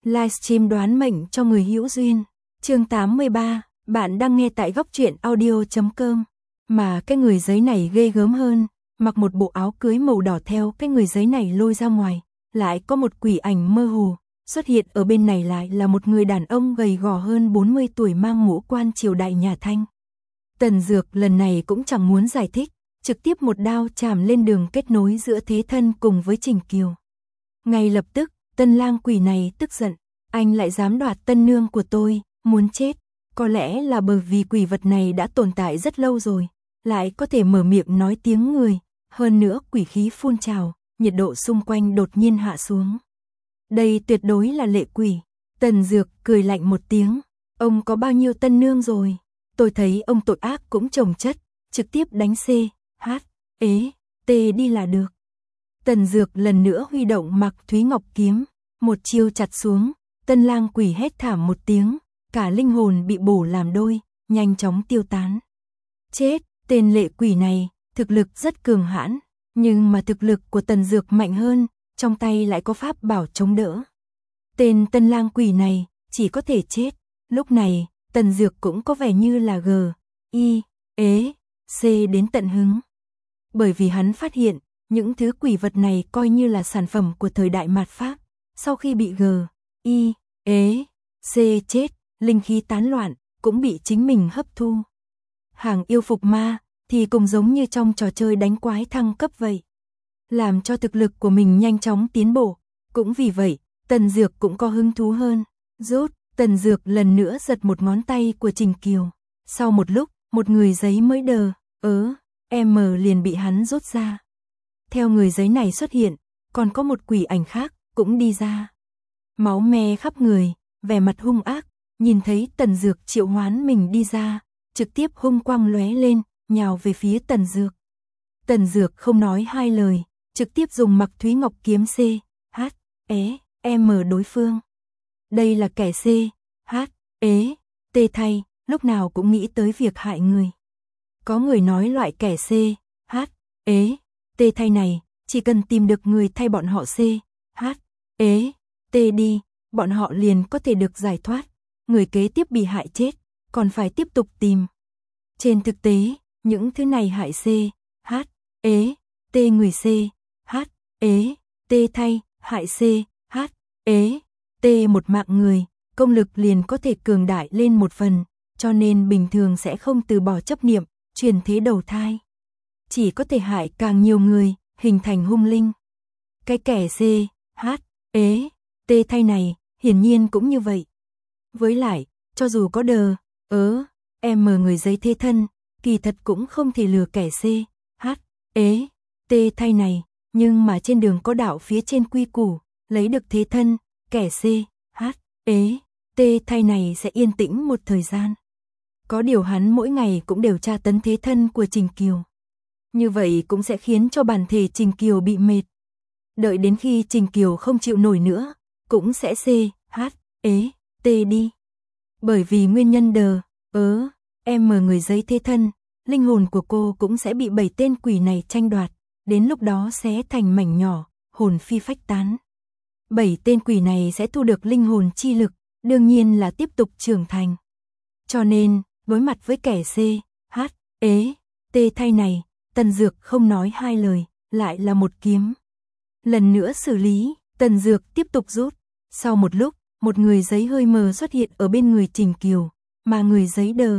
Livestream đoán mệnh cho người hữu duyên. Chương 83, bạn đang nghe tại góc truyện audio.com. Mà cái người giấy này ghê gớm hơn, mặc một bộ áo cưới màu đỏ theo cái người giấy này lôi ra ngoài, lại có một quỷ ảnh mơ hồ, xuất hiện ở bên này lại là một người đàn ông gầy gò hơn 40 tuổi mang mũ quan triều đại nhà Thanh. Tần Dược lần này cũng chẳng muốn giải thích, trực tiếp một đao chạm lên đường kết nối giữa Thế Thân cùng với Trình Kiều. Ngay lập tức, tân lang quỷ này tức giận, anh lại dám đoạt tân nương của tôi, muốn chết. Có lẽ là bởi vì quỷ vật này đã tồn tại rất lâu rồi, lại có thể mở miệng nói tiếng người, hơn nữa quỷ khí phun trào, nhiệt độ xung quanh đột nhiên hạ xuống. Đây tuyệt đối là lệ quỷ. Tần Dược cười lạnh một tiếng, ông có bao nhiêu tân nương rồi? Tôi thấy ông tội ác cũng chồng chất, trực tiếp đánh C, H, ế, T đi là được. Tần Dược lần nữa huy động Mạc Thúy Ngọc kiếm, một chiêu chặt xuống, tân lang quỷ hét thảm một tiếng, cả linh hồn bị bổ làm đôi, nhanh chóng tiêu tán. Chết, tên lệ quỷ này, thực lực rất cường hãn, nhưng mà thực lực của Tần Dược mạnh hơn, trong tay lại có pháp bảo chống đỡ. Tên tân lang quỷ này, chỉ có thể chết. Lúc này, Tần Dược cũng có vẻ như là G, I, ế, C đến tận hứng. Bởi vì hắn phát hiện, những thứ quỷ vật này coi như là sản phẩm của thời đại mạt Pháp. Sau khi bị G, I, ế, C chết, linh khí tán loạn, cũng bị chính mình hấp thu. Hàng yêu phục ma, thì cũng giống như trong trò chơi đánh quái thăng cấp vậy. Làm cho thực lực của mình nhanh chóng tiến bộ. Cũng vì vậy, Tần Dược cũng có hứng thú hơn. Rút, Tần Dược lần nữa giật một ngón tay của Trình Kiều. Sau một lúc, một người giấy mới đờ, M liền bị hắn rút ra. Theo người giấy này xuất hiện, còn có một quỷ ảnh khác, cũng đi ra. Máu me khắp người, vẻ mặt hung ác, nhìn thấy Tần Dược triệu hoán mình đi ra, trực tiếp hung quang lóe lên, nhào về phía Tần Dược. Tần Dược không nói hai lời, trực tiếp dùng Mạc Thúy Ngọc kiếm C, H, ế, M đối phương. Đây là kẻ C, H, ế, T thay, lúc nào cũng nghĩ tới việc hại người. Có người nói loại kẻ C, H, ế, T thay này, chỉ cần tìm được người thay bọn họ C, H, ế, T đi, bọn họ liền có thể được giải thoát. Người kế tiếp bị hại chết, còn phải tiếp tục tìm. Trên thực tế, những thứ này hại C, H, ế, T người C, H, ế, T thay, hại C, H, ế, T một mạng người, công lực liền có thể cường đại lên một phần, cho nên bình thường sẽ không từ bỏ chấp niệm, truyền thế đầu thai. Chỉ có thể hại càng nhiều người, hình thành hung linh. Cái kẻ C, H, ế, T thay này, hiển nhiên cũng như vậy. Với lại, cho dù có đờ, M người giấy thế thân, kỳ thật cũng không thể lừa kẻ C, H, ế, T thay này, nhưng mà trên đường có đạo phía trên quy củ, lấy được thế thân, kẻ C, H, ế, T thay này sẽ yên tĩnh một thời gian. Có điều hắn mỗi ngày cũng đều tra tấn thế thân của Trình Kiều. Như vậy cũng sẽ khiến cho bản thể Trình Kiều bị mệt. Đợi đến khi Trình Kiều không chịu nổi nữa, cũng sẽ C, H, ế, T đi. Bởi vì nguyên nhân đờ, M người giấy thế thân, linh hồn của cô cũng sẽ bị 7 tên quỷ này tranh đoạt, đến lúc đó sẽ thành mảnh nhỏ, hồn phi phách tán. 7 tên quỷ này sẽ thu được linh hồn chi lực, đương nhiên là tiếp tục trưởng thành. Cho nên, đối mặt với kẻ C, H, ế, T thay này, Tần Dược không nói hai lời, lại là một kiếm. Lần nữa xử lý, Tần Dược tiếp tục rút. Sau một lúc, một người giấy hơi mờ xuất hiện ở bên người Trình Kiều, mà người giấy đờ,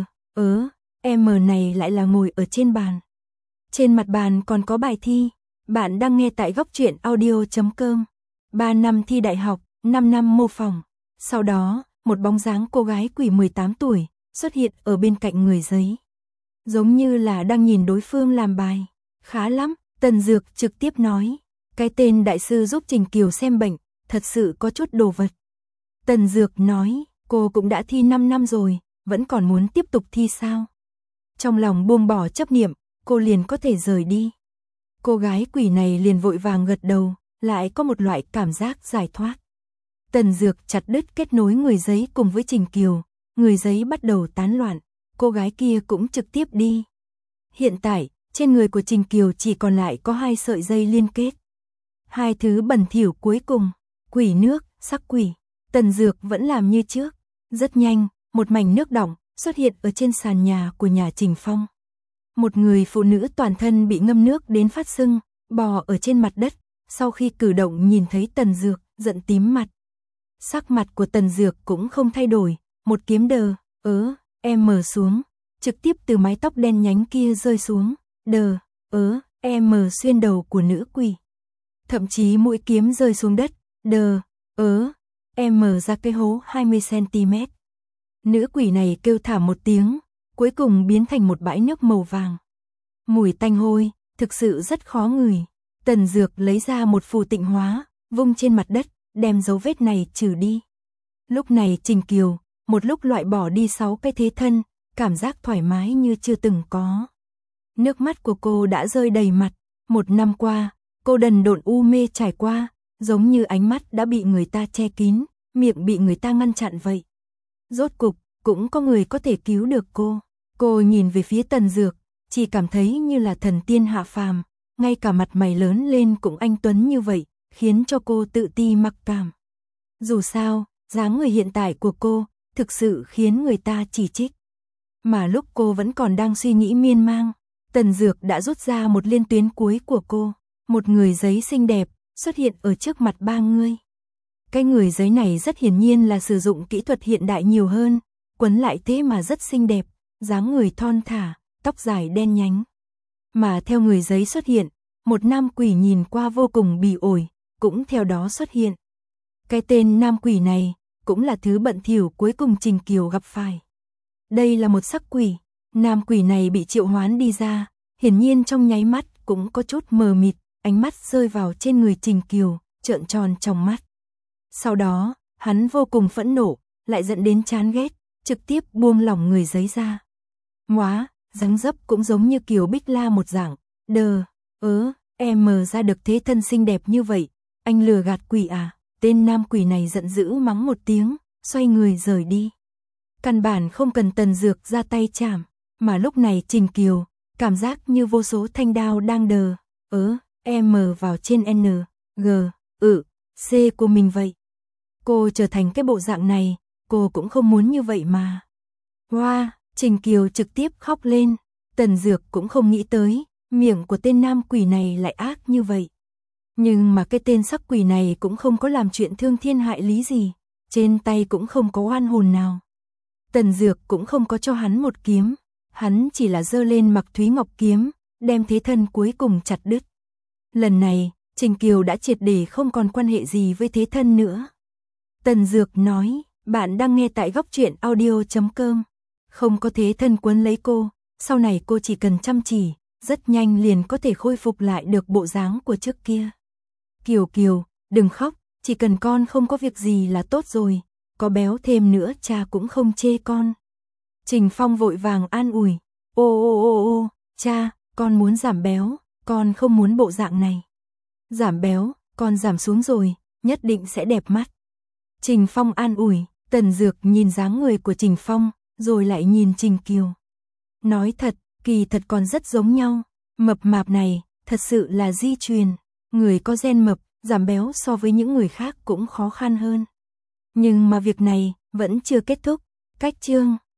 M này lại là ngồi ở trên bàn. Trên mặt bàn còn có bài thi. Bạn đang nghe tại góc truyện audio.com. 3 năm thi đại học, 5 năm mô phỏng. Sau đó, một bóng dáng cô gái quỷ 18 tuổi xuất hiện ở bên cạnh người giấy. Giống như là đang nhìn đối phương làm bài. Khá lắm, Tần Dược trực tiếp nói. Cái tên đại sư giúp Trình Kiều xem bệnh, thật sự có chút đồ vật. Tần Dược nói, cô cũng đã thi 5 năm rồi, vẫn còn muốn tiếp tục thi sao? Trong lòng buông bỏ chấp niệm, cô liền có thể rời đi. Cô gái quỷ này liền vội vàng gật đầu, lại có một loại cảm giác giải thoát. Tần Dược chặt đứt kết nối người giấy cùng với Trình Kiều, người giấy bắt đầu tán loạn, cô gái kia cũng trực tiếp đi. Hiện tại, trên người của Trình Kiều chỉ còn lại có 2 sợi dây liên kết. 2 thứ bẩn thỉu cuối cùng, quỷ nước, sắc quỷ. Tần Dược vẫn làm như trước. Rất nhanh, một mảnh nước đọng xuất hiện ở trên sàn nhà của nhà Trình Phong. Một người phụ nữ toàn thân bị ngâm nước đến phát sưng, bò ở trên mặt đất, sau khi cử động nhìn thấy Tần Dược, giận tím mặt. Sắc mặt của Tần Dược cũng không thay đổi, một kiếm mở xuống, trực tiếp từ mái tóc đen nhánh kia rơi xuống, mở xuyên đầu của nữ quỷ. Thậm chí mũi kiếm rơi xuống đất, mở ra cái hố 20cm. Nữ quỷ này kêu thảm một tiếng, cuối cùng biến thành một bãi nước màu vàng. Mùi tanh hôi, thực sự rất khó ngửi. Tần Dược lấy ra một phù tịnh hóa, vung trên mặt đất, đem dấu vết này trừ đi. Lúc này Trình Kiều, một lúc loại bỏ đi 6 cái thế thân, cảm giác thoải mái như chưa từng có. Nước mắt của cô đã rơi đầy mặt, 1 năm qua, cô đần độn u mê trải qua, giống như ánh mắt đã bị người ta che kín, miệng bị người ta ngăn chặn vậy. Rốt cục, cũng có người có thể cứu được cô. Cô nhìn về phía Tần Dược, chỉ cảm thấy như là thần tiên hạ phàm, ngay cả mặt mày lớn lên cũng anh tuấn như vậy, khiến cho cô tự ti mặc cảm. Dù sao, dáng người hiện tại của cô, thực sự khiến người ta chỉ trích. Mà lúc cô vẫn còn đang suy nghĩ miên man, Tần Dược đã rút ra một liên tuyến cuối của cô. Một người giấy xinh đẹp, xuất hiện ở trước mặt 3 người. Cái người giấy này rất hiển nhiên là sử dụng kỹ thuật hiện đại nhiều hơn, quấn lại thế mà rất xinh đẹp, dáng người thon thả, tóc dài đen nhánh. Mà theo người giấy xuất hiện, một nam quỷ nhìn qua vô cùng bỉ ổi, cũng theo đó xuất hiện. Cái tên nam quỷ này, cũng là thứ bận thỉu cuối cùng Trình Kiều gặp phải. Đây là một sắc quỷ, nam quỷ này bị triệu hoán đi ra, hiển nhiên trong nháy mắt cũng có chút mờ mịt, ánh mắt rơi vào trên người Trình Kiều, trợn tròn trong mắt. Sau đó, hắn vô cùng phẫn nộ, lại dẫn đến chán ghét, trực tiếp buông lỏng người giấy ra. Móa, dáng dấp cũng giống như Kiều Bích La một dạng, em ra được thế thân xinh đẹp như vậy, anh lừa gạt quỷ à? Tên nam quỷ này giận dữ mắng một tiếng, xoay người rời đi. Căn bản không cần Tần Dược ra tay chạm, mà lúc này Trình Kiều, cảm giác như vô số thanh đao đang em vào trên C của mình vậy. Cô trở thành cái bộ dạng này, cô cũng không muốn như vậy mà. Hoa, Trình Kiều trực tiếp khóc lên, Tần Dược cũng không nghĩ tới, miệng của tên nam quỷ này lại ác như vậy. Nhưng mà cái tên sắc quỷ này cũng không có làm chuyện thương thiên hại lý gì, trên tay cũng không có oan hồn nào. Tần Dược cũng không có cho hắn một kiếm, hắn chỉ là giơ lên Mặc Thúy Ngọc kiếm, đem thế thân cuối cùng chặt đứt. Lần này, Trình Kiều đã triệt để không còn quan hệ gì với thế thân nữa. Tần Dược nói, bạn đang nghe tại Góc Truyện Audio.com. Không có thế thân quấn lấy cô, sau này cô chỉ cần chăm chỉ, rất nhanh liền có thể khôi phục lại được bộ dáng của trước kia. Kiều Kiều, đừng khóc, chỉ cần con không có việc gì là tốt rồi, có béo thêm nữa cha cũng không chê con. Trình Phong vội vàng an ủi, ô, cha, con muốn giảm béo, con không muốn bộ dạng này. Giảm béo, con giảm xuống rồi, nhất định sẽ đẹp mắt. Trình Phong an ủi, Tần Dược nhìn dáng người của Trình Phong, rồi lại nhìn Trình Kiều. Nói thật, kỳ thật còn rất giống nhau, mập mạp này, thật sự là di truyền, người có gen mập, giảm béo so với những người khác cũng khó khăn hơn. Nhưng mà việc này, vẫn chưa kết thúc, cách chương.